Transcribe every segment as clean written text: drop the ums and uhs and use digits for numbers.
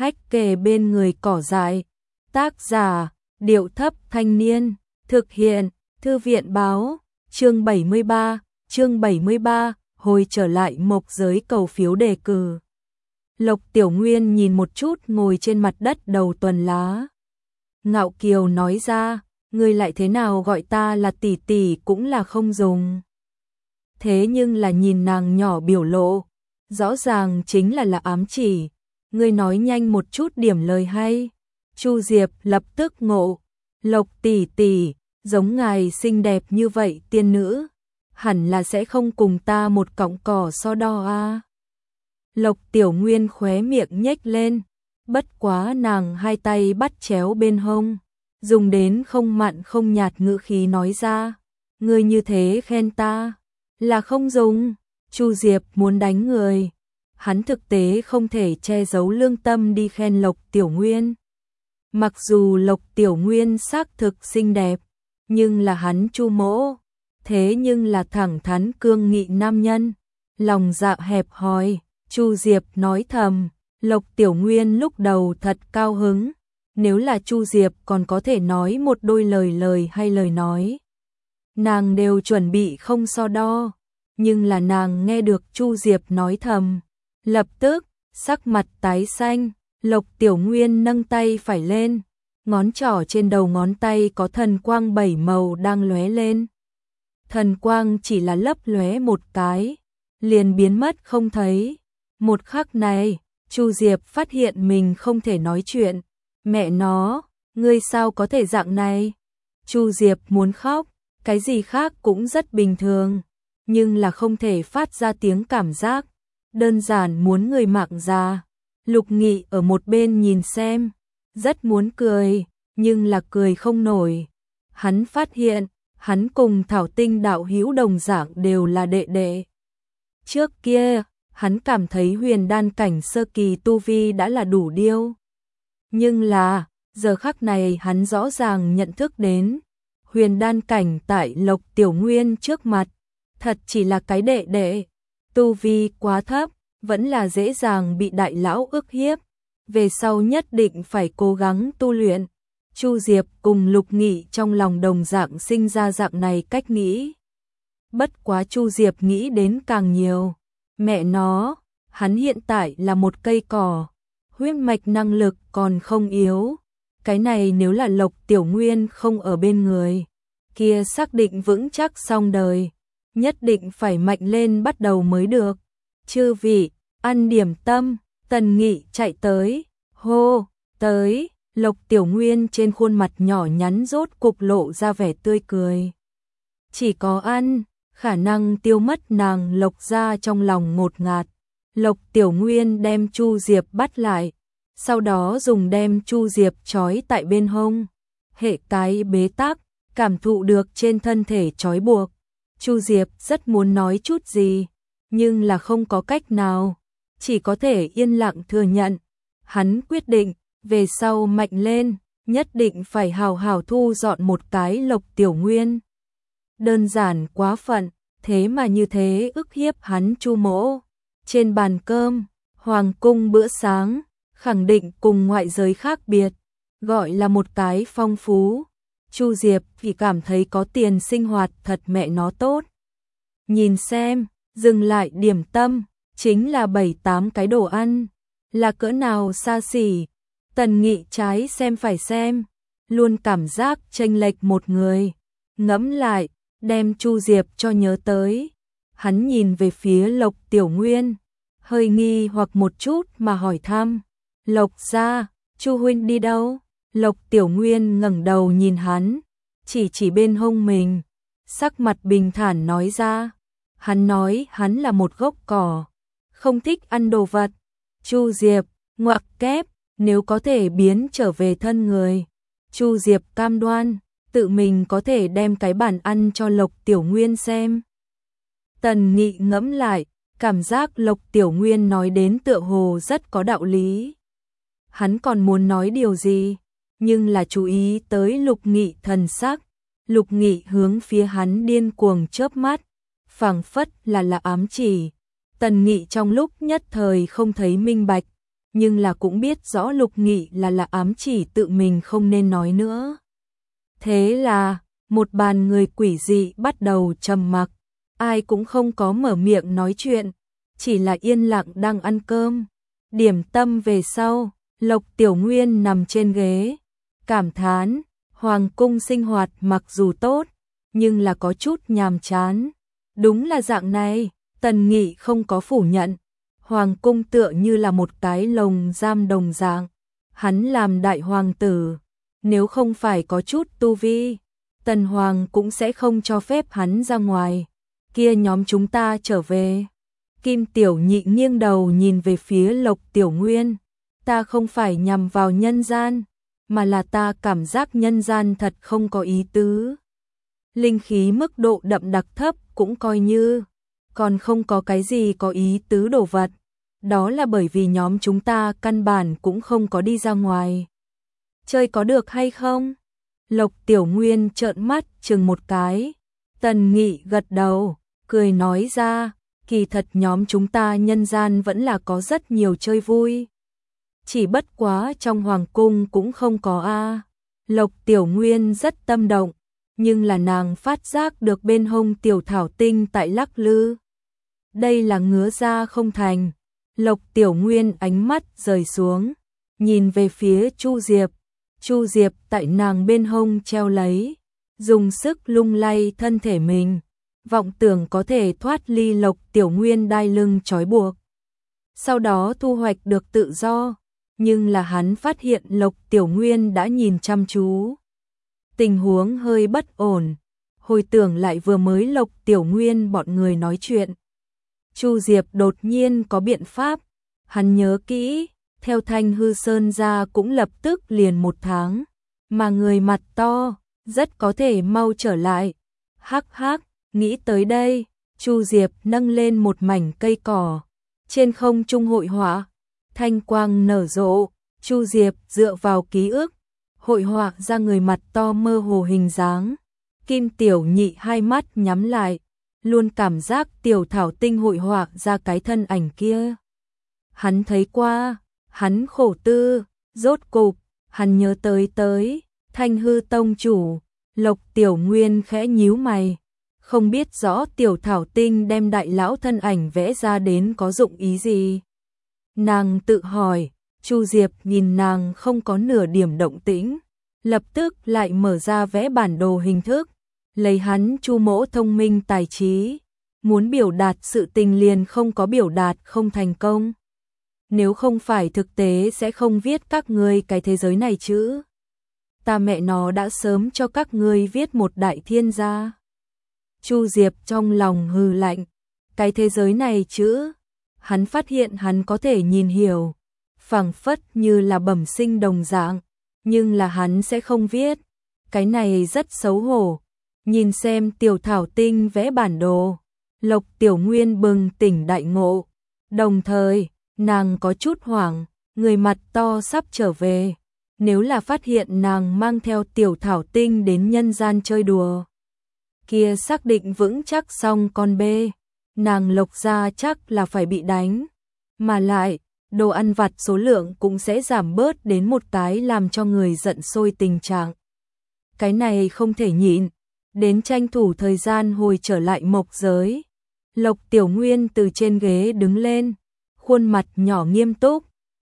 hách kề bên người cỏ dại. Tác giả, Điệu Thấp Thanh Niên, thực hiện, Thư viện báo, chương 73, hồi trở lại mộc giới cầu phiếu đề cử. Lộc Tiểu Nguyên nhìn một chút ngồi trên mặt đất đầu tuần lá. Ngạo kiều nói ra, ngươi lại thế nào gọi ta là tỷ tỷ cũng là không dùng. Thế nhưng là nhìn nàng nhỏ biểu lộ, rõ ràng chính là ám chỉ, ngươi nói nhanh một chút điểm lời hay. Chu Diệp lập tức ngộ, Lộc tỷ tỷ, giống ngài xinh đẹp như vậy tiên nữ, hẳn là sẽ không cùng ta một cọng cỏ so đo a. Lộc Tiểu Nguyên khóe miệng nhếch lên, bất quá nàng hai tay bắt chéo bên hông, dùng đến không mặn không nhạt ngữ khí nói ra, ngươi như thế khen ta, là không dùng. Chu Diệp muốn đánh người, hắn thực tế không thể che giấu lương tâm đi khen Lộc Tiểu Nguyên. Mặc dù Lộc Tiểu Nguyên xác thực xinh đẹp, nhưng là hắn Chu mỗ, thế nhưng là thẳng thắn cương nghị nam nhân, lòng dạ hẹp hòi. Chu Diệp nói thầm, Lộc Tiểu Nguyên lúc đầu thật cao hứng, nếu là Chu Diệp còn có thể nói một đôi lời hay lời nói, nàng đều chuẩn bị không so đo, nhưng là nàng nghe được Chu Diệp nói thầm, lập tức sắc mặt tái xanh. Lộc Tiểu Nguyên nâng tay phải lên, ngón trỏ trên đầu ngón tay có thần quang 7 màu đang lóe lên. Thần quang chỉ là lấp lóe một cái, liền biến mất không thấy. Một khắc này, Chu Diệp phát hiện mình không thể nói chuyện. Mẹ nó, ngươi sao có thể dạng này? Chu Diệp muốn khóc, cái gì khác cũng rất bình thường, nhưng là không thể phát ra tiếng cảm giác, đơn giản muốn người mạng già. Lục Nghị ở một bên nhìn xem, rất muốn cười, nhưng là cười không nổi. Hắn phát hiện, hắn cùng Thảo Tinh đạo hữu đồng dạng đều là đệ đệ. Trước kia, hắn cảm thấy huyền đan cảnh sơ kỳ tu vi đã là đủ điêu. Nhưng là, giờ khắc này hắn rõ ràng nhận thức đến, huyền đan cảnh tại Lộc Tiểu Nguyên trước mặt, thật chỉ là cái đệ đệ, tu vi quá thấp, vẫn là dễ dàng bị đại lão ức hiếp, về sau nhất định phải cố gắng tu luyện. Chu Diệp cùng Lục Nghị trong lòng đồng dạng sinh ra dạng này cách nghĩ. Bất quá Chu Diệp nghĩ đến càng nhiều, mẹ nó, hắn hiện tại là một cây cỏ, huyết mạch năng lực còn không yếu, cái này nếu là Lộc Tiểu Nguyên không ở bên người, kia xác định vững chắc xong đời, nhất định phải mạnh lên bắt đầu mới được. Chư vị, ăn điểm tâm. Tần Nghị chạy tới, hô, tới. Lộc Tiểu Nguyên trên khuôn mặt nhỏ nhắn rốt cục lộ ra vẻ tươi cười. Chỉ có ăn, khả năng tiêu mất nàng Lộc ra trong lòng ngột ngạt. Lộc Tiểu Nguyên đem Chu Diệp bắt lại, sau đó dùng đem Chu Diệp trói tại bên hông. Hệ cái bế tắc, cảm thụ được trên thân thể trói buộc. Chu Diệp rất muốn nói chút gì, nhưng là không có cách nào, chỉ có thể yên lặng thừa nhận. Hắn quyết định, về sau mạnh lên, nhất định phải hào hào thu dọn một cái Lộc Tiểu Nguyên. Đơn giản quá phận, thế mà như thế ức hiếp hắn Chu mỗ. Trên bàn cơm, hoàng cung bữa sáng, khẳng định cùng ngoại giới khác biệt, gọi là một cái phong phú. Chu Diệp thì cảm thấy có tiền sinh hoạt thật mẹ nó tốt. Nhìn xem, dừng lại điểm tâm, chính là 7-8 cái đồ ăn, là cỡ nào xa xỉ. Tần Nghị trái xem phải xem, luôn cảm giác chênh lệch một người. Ngẫm lại, đem Chu Diệp cho nhớ tới. Hắn nhìn về phía Lộc Tiểu Nguyên, hơi nghi hoặc một chút mà hỏi thăm. Lộc gia, Chu huynh đi đâu? Lộc Tiểu Nguyên ngẩng đầu nhìn hắn, chỉ bên hông mình, sắc mặt bình thản nói ra. Hắn nói hắn là một gốc cỏ, không thích ăn đồ vật. Chu Diệp, ngoặc kép, nếu có thể biến trở về thân người, Chu Diệp cam đoan, tự mình có thể đem cái bàn ăn cho Lộc Tiểu Nguyên xem. Tần Nghị ngẫm lại, cảm giác Lộc Tiểu Nguyên nói đến tựa hồ rất có đạo lý. Hắn còn muốn nói điều gì, nhưng là chú ý tới Lục Nghị thần sắc. Lục Nghị hướng phía hắn điên cuồng chớp mắt, phảng phất là ám chỉ. Tần Nghị trong lúc nhất thời không thấy minh bạch, nhưng là cũng biết rõ Lục Nghị là ám chỉ tự mình không nên nói nữa. Thế là, một bàn người quỷ dị bắt đầu trầm mặc, ai cũng không có mở miệng nói chuyện, chỉ là yên lặng đang ăn cơm. Điểm tâm về sau, Lộc Tiểu Nguyên nằm trên ghế, cảm thán, hoàng cung sinh hoạt mặc dù tốt, nhưng là có chút nhàm chán. Đúng là dạng này, Tần Nghị không có phủ nhận. Hoàng cung tựa như là một cái lồng giam đồng dạng. Hắn làm đại hoàng tử, nếu không phải có chút tu vi, Tần Hoàng cũng sẽ không cho phép hắn ra ngoài. Kia nhóm chúng ta trở về. Kim Tiểu Nhị nghiêng đầu nhìn về phía Lộc Tiểu Nguyên. Ta không phải nhằm vào nhân gian, mà là ta cảm giác nhân gian thật không có ý tứ. Linh khí mức độ đậm đặc thấp cũng coi như, còn không có cái gì có ý tứ đồ vật. Đó là bởi vì nhóm chúng ta căn bản cũng không có đi ra ngoài. Chơi có được hay không? Lộc Tiểu Nguyên trợn mắt chừng một cái. Tần Nghị gật đầu, cười nói ra, kỳ thật nhóm chúng ta nhân gian vẫn là có rất nhiều chơi vui. Chỉ bất quá trong hoàng cung cũng không có a. Lộc Tiểu Nguyên rất tâm động, nhưng là nàng phát giác được bên hông Tiểu Thảo Tinh tại lắc lư. Đây là ngứa ra không thành. Lộc Tiểu Nguyên ánh mắt rời xuống, nhìn về phía Chu Diệp. Chu Diệp tại nàng bên hông treo lấy, dùng sức lung lay thân thể mình, vọng tưởng có thể thoát ly Lộc Tiểu Nguyên đai lưng trói buộc. Sau đó thu hoạch được tự do, nhưng là hắn phát hiện Lộc Tiểu Nguyên đã nhìn chăm chú. Tình huống hơi bất ổn, hồi tưởng lại vừa mới Lộc Tiểu Nguyên bọn người nói chuyện. Chu Diệp đột nhiên có biện pháp, hắn nhớ kỹ, theo Thanh Hư Sơn ra cũng lập tức liền 1 tháng, mà người mặt to, rất có thể mau trở lại. Hắc hắc, nghĩ tới đây, Chu Diệp nâng lên một mảnh cây cỏ, trên không trung hội họa, thanh quang nở rộ, Chu Diệp dựa vào ký ức, hội họa ra người mặt to mơ hồ hình dáng. Kim Tiểu Nhị hai mắt nhắm lại, luôn cảm giác Tiểu Thảo Tinh hội họa ra cái thân ảnh kia. Hắn thấy qua, hắn khổ tư, rốt cục, hắn nhớ tới, Thanh Hư Tông chủ. Lộc Tiểu Nguyên khẽ nhíu mày, không biết rõ Tiểu Thảo Tinh đem đại lão thân ảnh vẽ ra đến có dụng ý gì. Nàng tự hỏi, Chu Diệp nhìn nàng không có nửa điểm động tĩnh, lập tức lại mở ra vẽ bản đồ hình thức, lấy hắn Chu mỗ thông minh tài trí, muốn biểu đạt sự tình liền không có biểu đạt không thành công. Nếu không phải thực tế sẽ không viết các ngươi cái thế giới này chứ. Ta mẹ nó đã sớm cho các ngươi viết một đại thiên gia. Chu Diệp trong lòng hừ lạnh, cái thế giới này chứ. Hắn phát hiện hắn có thể nhìn hiểu, phảng phất như là bẩm sinh đồng dạng, nhưng là hắn sẽ không viết. Cái này rất xấu hổ. Nhìn xem Tiểu Thảo Tinh vẽ bản đồ, Lộc Tiểu Nguyên bừng tỉnh đại ngộ. Đồng thời, nàng có chút hoảng, người mặt to sắp trở về. Nếu là phát hiện nàng mang theo Tiểu Thảo Tinh đến nhân gian chơi đùa, kia xác định vững chắc xong con bê, nàng Lộc gia chắc là phải bị đánh. Mà lại, đồ ăn vặt số lượng cũng sẽ giảm bớt đến một cái làm cho người giận sôi tình trạng. Cái này không thể nhịn, đến tranh thủ thời gian hồi trở lại mộc giới. Lộc Tiểu Nguyên từ trên ghế đứng lên, khuôn mặt nhỏ nghiêm túc.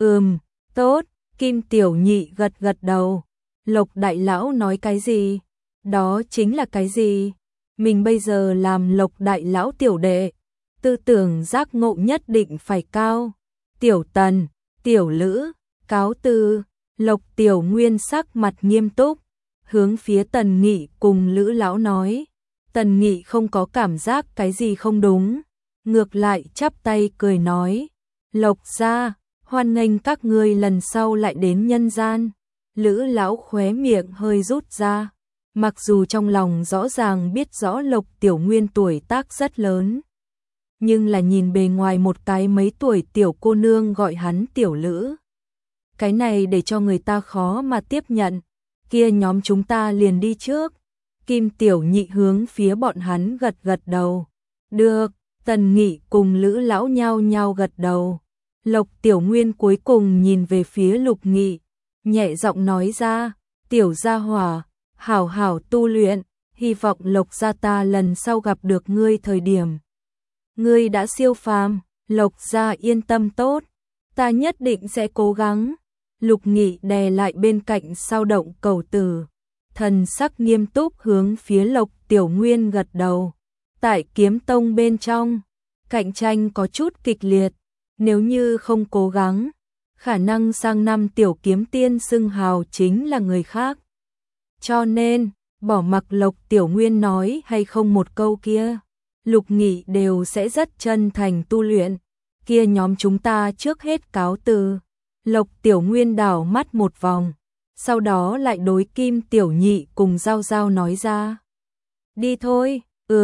Tốt. Kim Tiểu Nhị gật gật đầu. Lộc đại lão nói cái gì? Đó chính là cái gì? Mình bây giờ làm Lộc đại lão tiểu đệ, tư tưởng giác ngộ nhất định phải cao. Tiểu Tần, Tiểu Lữ, cáo từ. Lộc Tiểu Nguyên sắc mặt nghiêm túc, hướng phía Tần Nghị cùng Lữ lão nói. Tần Nghị không có cảm giác cái gì không đúng, ngược lại chắp tay cười nói, Lộc gia, hoan nghênh các ngươi lần sau lại đến nhân gian. Lữ lão khóe miệng hơi rút ra, mặc dù trong lòng rõ ràng biết rõ Lộc Tiểu Nguyên tuổi tác rất lớn, nhưng là nhìn bề ngoài một cái mấy tuổi tiểu cô nương gọi hắn Tiểu Lữ, cái này để cho người ta khó mà tiếp nhận. Kia nhóm chúng ta liền đi trước. Kim Tiểu Nhị hướng phía bọn hắn gật gật đầu. Được. Tần Nghị cùng Lữ lão nhao nhao gật đầu. Lộc Tiểu Nguyên cuối cùng nhìn về phía Lục Nghị, nhẹ giọng nói ra, tiểu gia hỏa, hảo hảo tu luyện, hy vọng Lộc gia ta lần sau gặp được ngươi thời điểm. Ngươi đã siêu phàm, Lộc gia yên tâm tốt, ta nhất định sẽ cố gắng. Lục Nghị đè lại bên cạnh sao động cầu tử, thần sắc nghiêm túc hướng phía Lộc Tiểu Nguyên gật đầu. Tại kiếm tông bên trong, cạnh tranh có chút kịch liệt, nếu như không cố gắng, khả năng sang năm tiểu kiếm tiên xưng hào chính là người khác. Cho nên, bỏ mặc Lộc Tiểu Nguyên nói hay không một câu kia, Lục Nghị đều sẽ rất chân thành tu luyện. Kia nhóm chúng ta trước hết cáo từ. Lộc Tiểu Nguyên đảo mắt một vòng, sau đó lại đối Kim Tiểu Nhị cùng Giao Giao nói ra. Đi thôi,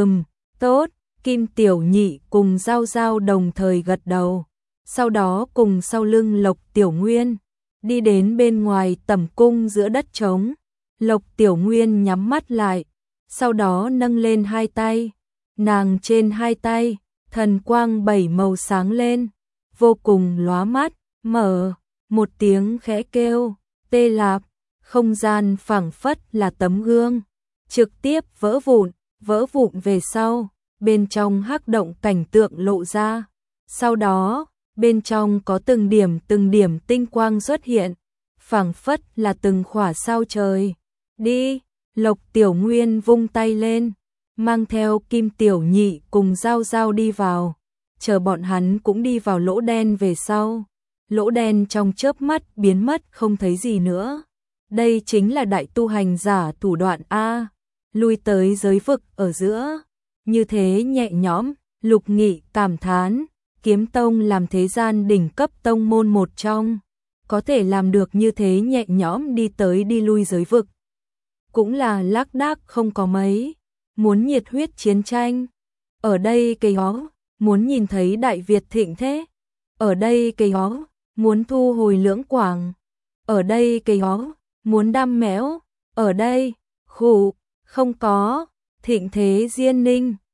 tốt, Kim Tiểu Nhị cùng Giao Giao đồng thời gật đầu, sau đó cùng sau lưng Lộc Tiểu Nguyên, đi đến bên ngoài tẩm cung giữa đất trống. Lộc Tiểu Nguyên nhắm mắt lại, sau đó nâng lên hai tay, nàng trên hai tay, thần quang bảy màu sáng lên, vô cùng lóa mắt, mở, một tiếng khẽ kêu, tê lạp, không gian phảng phất là tấm gương, trực tiếp vỡ vụn về sau, bên trong hắc động cảnh tượng lộ ra, sau đó, bên trong có từng điểm tinh quang xuất hiện, phảng phất là từng khỏa sao trời. Đi, Lộc Tiểu Nguyên vung tay lên, mang theo Kim Tiểu Nhị cùng Giao Giao đi vào, chờ bọn hắn cũng đi vào lỗ đen về sau. Lỗ đen trong chớp mắt biến mất không thấy gì nữa. Đây chính là đại tu hành giả thủ đoạn A, lui tới giới vực ở giữa. Như thế nhẹ nhõm, Lục Nghị cảm thán, kiếm tông làm thế gian đỉnh cấp tông môn một trong, có thể làm được như thế nhẹ nhõm đi tới đi lui giới vực. Cũng là lác đác không có mấy, muốn nhiệt huyết chiến tranh. Ở đây cây ó, muốn nhìn thấy Đại Việt thịnh thế. Ở đây cây ó, muốn thu hồi Lưỡng Quảng. Ở đây cây ó, muốn đam mẽo. Ở đây, khụ, không có, thịnh thế Diên Ninh.